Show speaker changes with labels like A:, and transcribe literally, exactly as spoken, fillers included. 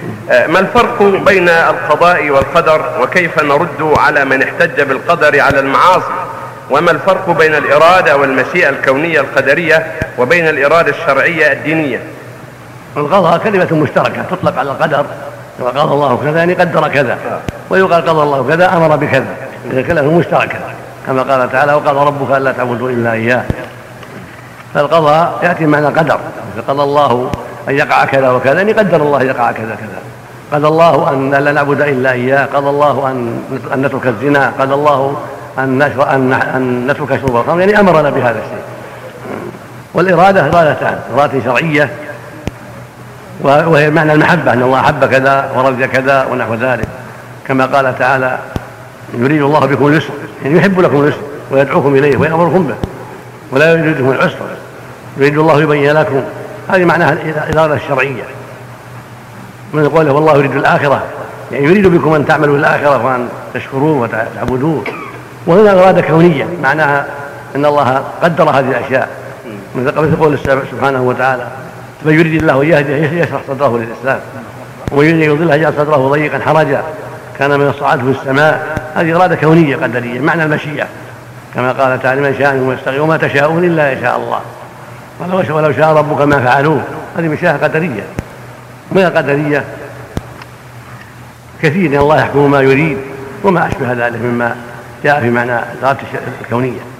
A: ما الفرق بين القضاء والقدر، وكيف نرد على من احتج بالقدر على المعاصي؟ وما الفرق بين الإرادة والمشيئة الكونية القدرية وبين الإرادة الشرعية الدينية؟
B: القضاء كلمة مشتركة تطلق على القدر، وقال الله كذا يعني قدر كذا، ويقال قضى الله كذا أمر بكذا، إذا كلمة مشتركة كما قال تعالى وقال ربك ألا تعبدوا إلا إياه. فالقضاء يأتي معنى قدر، قضى الله أن يقع كذا وكذا يعني قدر الله يقع كذا كذا. قضى الله أن لا نعبد إلا إياه، قضى الله أن نترك الزنا، قضى الله أن نترك شرب الخمر، يعني أمرنا بهذا الشيء. والإرادة إرادتان، إرادة شرعية وهي معنى المحبة، أن الله أحب كذا ورضي كذا ونحو ذلك، كما قال تعالى يريد الله بكم اليسر، يعني يحب لكم اليسر ويدعوكم إليه ويأمركم به، ولا يريد بكم العسر، يريد الله يبين لكم. هذه معناها الإرادة الشرعية. من قوله والله يريد الآخرة، يعني يريد بكم أن تعملوا الآخرة وأن تشكروه وتعبدوه. وهنا إرادة كونية معناها أن الله قدر هذه الأشياء، مثل قول سبحانه وتعالى من يريد الله يهديه يشرح صدره للإسلام، ومن يريد يضله يجعل صدره ضيقا حرجا كان من الصعاد في السماء. هذه إرادة كونية قدرية معنى المشيئة، كما قال تعالى من شاء منكم يستقيم وما تشاءون إلا يشاء الله ولو شاء ربك ما فعلوه. هذه مشيئة قدرية. من القدرية كثير، الله يحكم ما يريد وما أشبه ذلك مما جاء في معنى الإرادة الكونية.